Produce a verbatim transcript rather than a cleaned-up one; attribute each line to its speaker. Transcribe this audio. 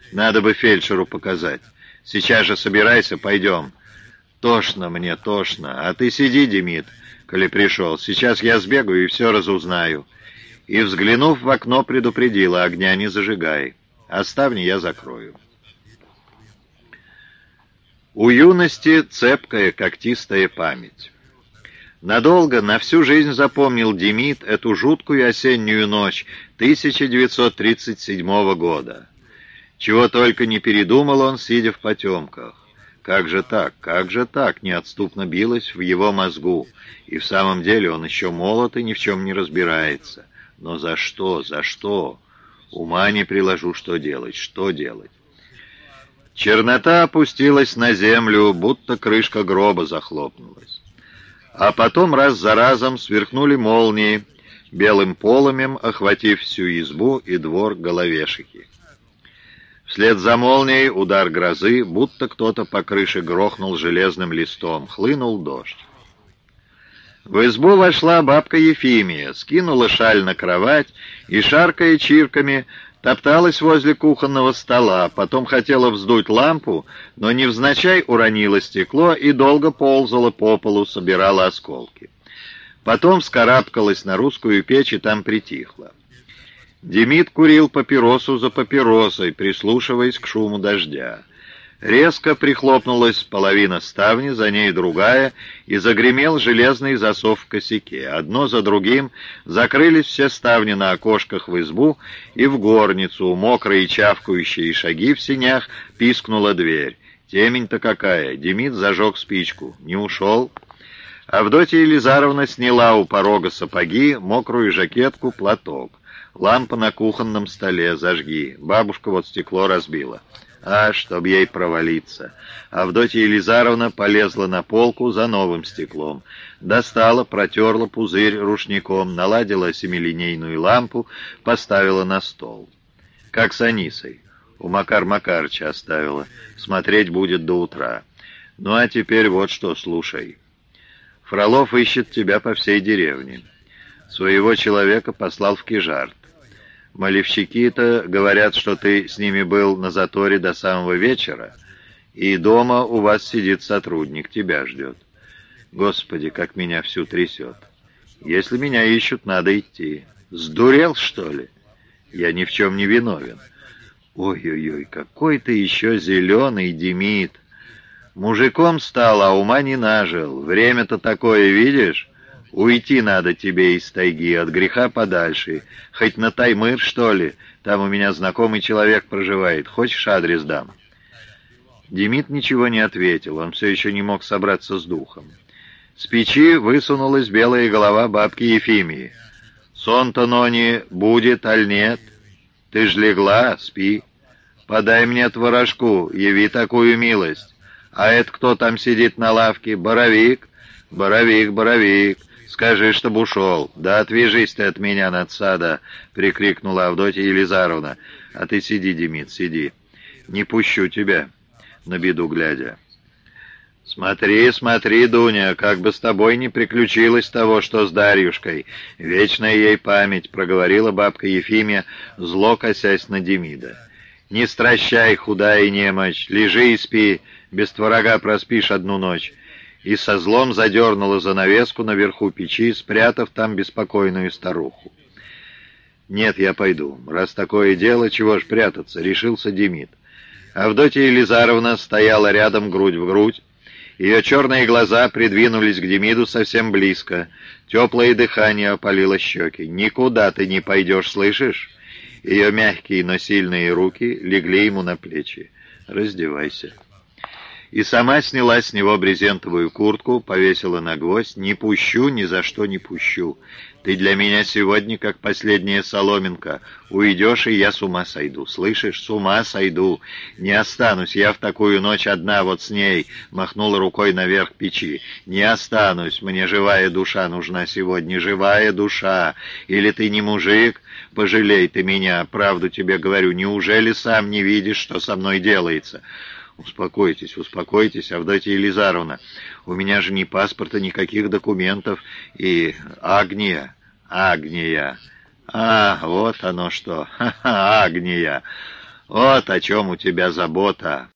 Speaker 1: Надо бы фельдшеру показать. Сейчас же собирайся, пойдем. Тошно мне, тошно. А ты сиди, Демид, коли пришел. Сейчас я сбегаю и все разузнаю. И, взглянув в окно, предупредила: огня не зажигай. А ставни я закрою. У юности цепкая когтистая память. Надолго, на всю жизнь запомнил Демид эту жуткую осеннюю ночь тысяча девятьсот тридцать седьмого года. Чего только не передумал он, сидя в потемках. Как же так, как же так, неотступно билось в его мозгу. И в самом деле он еще молод и ни в чем не разбирается. Но за что, за что? Ума не приложу, что делать, что делать. Чернота опустилась на землю, будто крышка гроба захлопнулась. А потом раз за разом сверкнули молнии, белым полымем охватив всю избу и двор головешики. Вслед за молнией удар грозы, будто кто-то по крыше грохнул железным листом, хлынул дождь. В избу вошла бабка Ефимия, скинула шаль на кровать и, шаркая чирками, топталась возле кухонного стола, потом хотела вздуть лампу, но невзначай уронила стекло и долго ползала по полу, собирала осколки. Потом вскарабкалась на русскую печь и там притихла. Демид курил папиросу за папиросой, прислушиваясь к шуму дождя. Резко прихлопнулась половина ставни, за ней другая, и загремел железный засов в косяке. Одно за другим закрылись все ставни на окошках в избу, и в горницу, мокрые чавкающие шаги в сенях, пискнула дверь. Темень-то какая! Демид зажег спичку. Не ушел? Авдотья Елизаровна сняла у порога сапоги, мокрую жакетку, платок. Лампа на кухонном столе, зажги. Бабушка вот стекло разбила. А, чтоб ей провалиться. Авдотья Елизаровна полезла на полку за новым стеклом. Достала, протерла пузырь рушником, наладила семилинейную лампу, поставила на стол. Как с Анисой. У Макар Макарыча оставила. Смотреть будет до утра. Ну а теперь вот что, слушай. Фролов ищет тебя по всей деревне. Своего человека послал в Кижарт. Малевщики-то говорят, что ты с ними был на заторе до самого вечера, и дома у вас сидит сотрудник, тебя ждет. Господи, как меня всю трясет. Если меня ищут, надо идти. Сдурел, что ли? Я ни в чем не виновен. Ой-ой-ой, какой ты еще зеленый, Демид. Мужиком стал, а ума не нажил. Время-то такое, видишь? Уйти надо тебе из тайги, от греха подальше. Хоть на Таймыр, что ли? Там у меня знакомый человек проживает. Хочешь, адрес дам?» Демид ничего не ответил. Он все еще не мог собраться с духом. С печи высунулась белая голова бабки Ефимии. «Сон-то, Нони, будет, аль нет? Ты ж легла, спи. Подай мне творожку, яви такую милость. А это кто там сидит на лавке? Боровик? Боровик, Боровик. Скажи, чтоб ушел. Да отвяжись ты от меня, надсада!» — прикрикнула Авдотья Елизаровна. «А ты сиди, Демид, сиди. Не пущу тебя, на беду глядя». «Смотри, смотри, Дуня, как бы с тобой не приключилось того, что с Дарьюшкой. Вечная ей память», — проговорила бабка Ефимия, зло косясь на Демида. «Не стращай, худая немочь, лежи и спи, без творога проспишь одну ночь». И со злом задернула занавеску наверху печи, спрятав там беспокойную старуху. «Нет, я пойду. Раз такое дело, чего ж прятаться?» — решился Демид. Авдотья Елизаровна стояла рядом грудь в грудь. Ее черные глаза придвинулись к Демиду совсем близко. Теплое дыхание опалило щеки. «Никуда ты не пойдешь, слышишь?» Ее мягкие, но сильные руки легли ему на плечи. «Раздевайся». И сама сняла с него брезентовую куртку, повесила на гвоздь. «Не пущу, ни за что не пущу. Ты для меня сегодня как последняя соломинка. Уйдешь, и я с ума сойду. Слышишь, с ума сойду. Не останусь я в такую ночь одна вот с ней», — махнула рукой наверх печи. «Не останусь. Мне живая душа нужна сегодня, живая душа. Или ты не мужик? Пожалей ты меня, правду тебе говорю. Неужели сам не видишь, что со мной делается?» «Успокойтесь, успокойтесь, Авдотья Елизаровна. У меня же ни паспорта, никаких документов. И Агния, Агния. А, вот оно что. Ха-ха, Агния. Вот о чем у тебя забота.